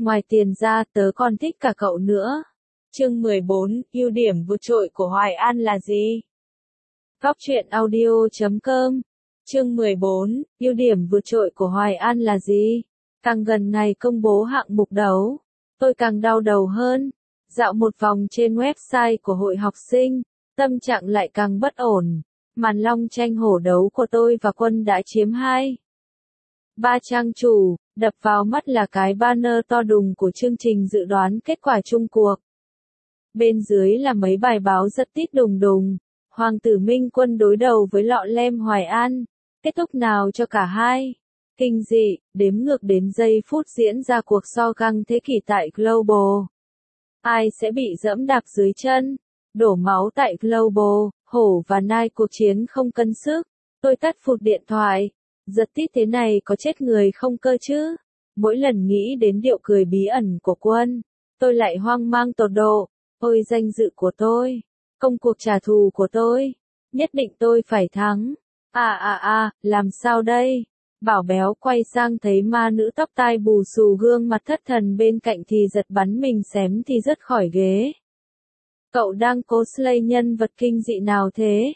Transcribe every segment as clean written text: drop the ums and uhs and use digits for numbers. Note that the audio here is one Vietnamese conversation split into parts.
ngoài tiền ra tớ còn thích cả cậu nữa. Chương 14, ưu điểm vượt trội của Hoài An là gì? Góc truyện audio.com. Chương 14, ưu điểm vượt trội của Hoài An là gì? Càng gần ngày công bố hạng mục đấu, tôi càng đau đầu hơn. Dạo một vòng trên website của hội học sinh, tâm trạng lại càng bất ổn. Màn long tranh hổ đấu của tôi và Quân đã chiếm 3 trang chủ, đập vào mắt là cái banner to đùng của chương trình dự đoán kết quả chung cuộc. Bên dưới là mấy bài báo rất tít đùng đùng. Hoàng tử Minh Quân đối đầu với lọ lem Hoài An. Kết thúc nào cho cả hai? Kinh dị, đếm ngược đến giây phút diễn ra cuộc so găng thế kỷ tại Global. Ai sẽ bị dẫm đạp dưới chân? Đổ máu tại Global, hổ và nai cuộc chiến không cân sức. Tôi tắt phụt điện thoại. Giật tít thế này có chết người không cơ chứ? Mỗi lần nghĩ đến điệu cười bí ẩn của Quân, tôi lại hoang mang tột độ. Ôi danh dự của tôi, công cuộc trả thù của tôi, nhất định tôi phải thắng. Làm sao đây? Bảo Béo quay sang thấy ma nữ tóc tai bù xù gương mặt thất thần bên cạnh thì giật bắn mình xém thì rớt khỏi ghế. Cậu đang cosplay nhân vật kinh dị nào thế?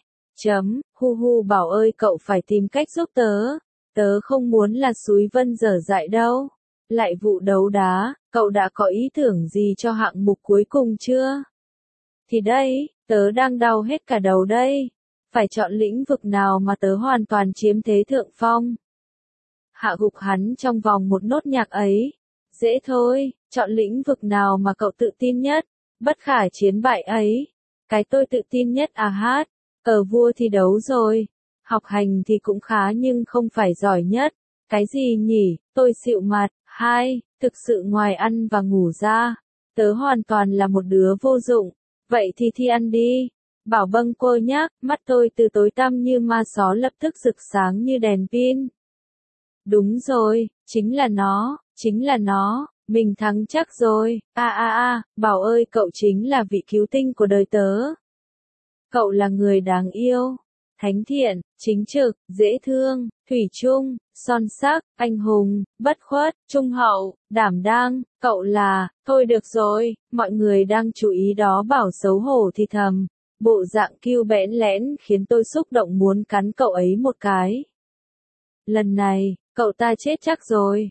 Bảo ơi cậu phải tìm cách giúp tớ không muốn là xúi vân dở dại đâu. Lại vụ đấu đá, cậu đã có ý tưởng gì cho hạng mục cuối cùng chưa? Thì đây, tớ đang đau hết cả đầu đây. Phải chọn lĩnh vực nào mà tớ hoàn toàn chiếm thế thượng phong. Hạ gục hắn trong vòng một nốt nhạc ấy. Dễ thôi, chọn lĩnh vực nào mà cậu tự tin nhất, bất khả chiến bại ấy. Cái tôi tự tin nhất hát. Cờ vua thì đấu rồi. Học hành thì cũng khá nhưng không phải giỏi nhất. Cái gì nhỉ, tôi xịu mặt. Thực sự ngoài ăn và ngủ ra, tớ hoàn toàn là một đứa vô dụng. Vậy thì thi ăn đi. Bảo Bâng cô nhác, mắt tôi từ tối tăm như ma só lập tức rực sáng như đèn pin. Đúng rồi, chính là nó, mình thắng chắc rồi. Bảo ơi cậu chính là vị cứu tinh của đời tớ. Cậu là người đáng yêu, thánh thiện, chính trực, dễ thương, thủy chung, son sắc, anh hùng, bất khuất, trung hậu, đảm đang, cậu là, thôi được rồi, mọi người đang chú ý đó bảo xấu hổ thì thầm, bộ dạng kiêu bẽn lẽn khiến tôi xúc động muốn cắn cậu ấy một cái. Lần này, cậu ta chết chắc rồi.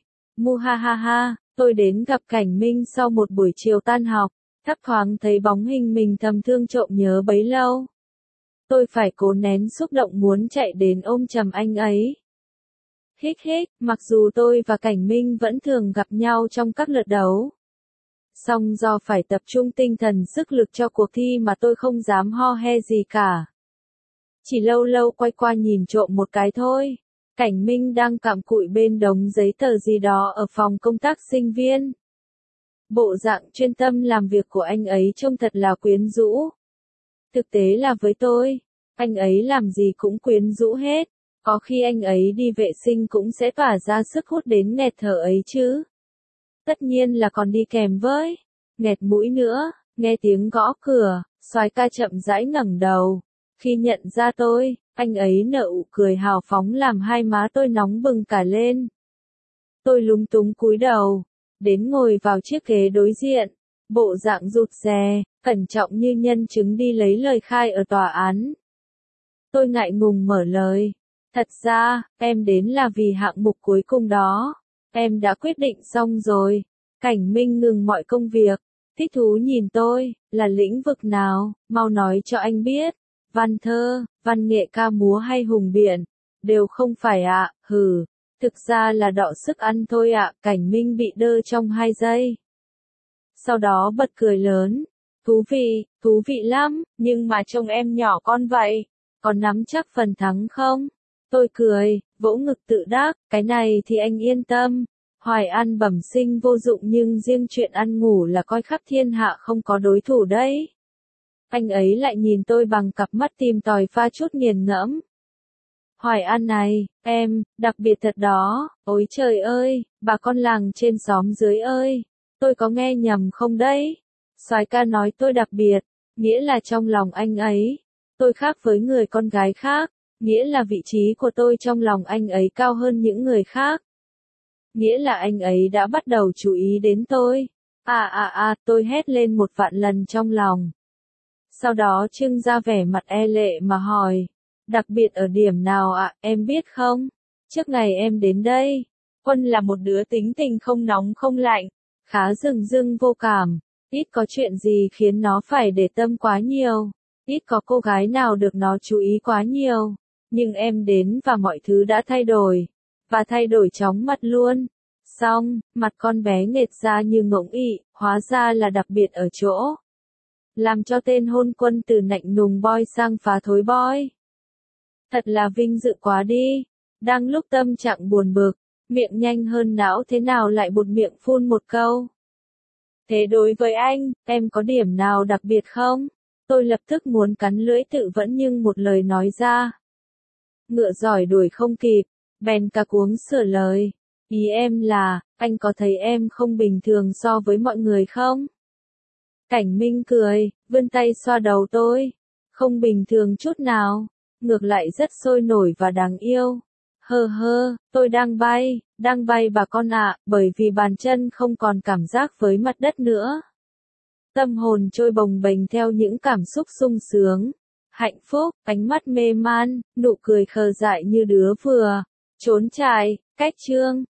Tôi đến gặp Cảnh Minh sau một buổi chiều tan học, thấp thoáng thấy bóng hình mình thầm thương trộm nhớ bấy lâu. Tôi phải cố nén xúc động muốn chạy đến ôm chầm anh ấy. Mặc dù tôi và Cảnh Minh vẫn thường gặp nhau trong các lượt đấu. Song do phải tập trung tinh thần sức lực cho cuộc thi mà tôi không dám ho he gì cả. Chỉ lâu lâu quay qua nhìn trộm một cái thôi. Cảnh Minh đang cặm cụi bên đống giấy tờ gì đó ở phòng công tác sinh viên. Bộ dạng chuyên tâm làm việc của anh ấy trông thật là quyến rũ. Thực tế là với tôi, anh ấy làm gì cũng quyến rũ hết. Có khi anh ấy đi vệ sinh cũng sẽ tỏa ra sức hút đến nghẹt thở ấy chứ. Tất nhiên là còn đi kèm với nghẹt mũi nữa. Nghe tiếng gõ cửa, soái ca chậm rãi ngẩng đầu. Khi nhận ra tôi, anh ấy nở nụ cười hào phóng làm hai má tôi nóng bừng cả lên. Tôi lúng túng cúi đầu, đến ngồi vào chiếc ghế đối diện, bộ dạng rụt rè, cẩn trọng như nhân chứng đi lấy lời khai ở tòa án. Tôi ngại ngùng mở lời. Thật ra, em đến là vì hạng mục cuối cùng đó. Em đã quyết định xong rồi. Cảnh Minh ngừng mọi công việc. Thích thú nhìn tôi, là lĩnh vực nào, mau nói cho anh biết. Văn thơ, văn nghệ ca múa hay hùng biện. Đều không phải ạ, Thực ra là đọ sức ăn thôi ạ. Cảnh Minh bị đơ trong 2 giây. Sau đó bật cười lớn. Thú vị lắm, nhưng mà trông em nhỏ con vậy. Còn nắm chắc phần thắng không? Tôi cười, vỗ ngực tự đắc, cái này thì anh yên tâm. Hoài An bẩm sinh vô dụng nhưng riêng chuyện ăn ngủ là coi khắp thiên hạ không có đối thủ đấy. Anh ấy lại nhìn tôi bằng cặp mắt tìm tòi pha chút nghiền ngẫm. Hoài An này, em, đặc biệt thật đó, ôi trời ơi, bà con làng trên xóm dưới ơi, tôi có nghe nhầm không đấy? Soái ca nói tôi đặc biệt, nghĩa là trong lòng anh ấy, tôi khác với người con gái khác. Nghĩa là vị trí của tôi trong lòng anh ấy cao hơn những người khác. Nghĩa là anh ấy đã bắt đầu chú ý đến tôi. Tôi hét lên 1.000.000 lần trong lòng. Sau đó trưng ra vẻ mặt e lệ mà hỏi. Đặc biệt ở điểm nào ạ, em biết không? Trước ngày em đến đây, Quân là một đứa tính tình không nóng không lạnh, khá dửng dưng vô cảm, ít có chuyện gì khiến nó phải để tâm quá nhiều, ít có cô gái nào được nó chú ý quá nhiều. Nhưng em đến và mọi thứ đã thay đổi, và thay đổi chóng mặt luôn. Xong, mặt con bé nghệt ra như ngỗng ị, hóa ra là đặc biệt ở chỗ. Làm cho tên hôn Quân từ nạnh nùng boy sang phá thối boy. Thật là vinh dự quá đi. Đang lúc tâm trạng buồn bực, miệng nhanh hơn não thế nào lại buột miệng phun một câu. Thế đối với anh, em có điểm nào đặc biệt không? Tôi lập tức muốn cắn lưỡi tự vẫn nhưng một lời nói ra. Ngựa giỏi đuổi không kịp, bèn cả cuống sửa lời. Ý em là, anh có thấy em không bình thường so với mọi người không? Cảnh Minh cười, vươn tay xoa đầu tôi. Không bình thường chút nào, ngược lại rất sôi nổi và đáng yêu. Tôi đang bay bà con ạ, bởi vì bàn chân không còn cảm giác với mặt đất nữa. Tâm hồn trôi bồng bềnh theo những cảm xúc sung sướng, hạnh phúc, ánh mắt mê man, nụ cười khờ dại như đứa vừa trốn trại, cách chương.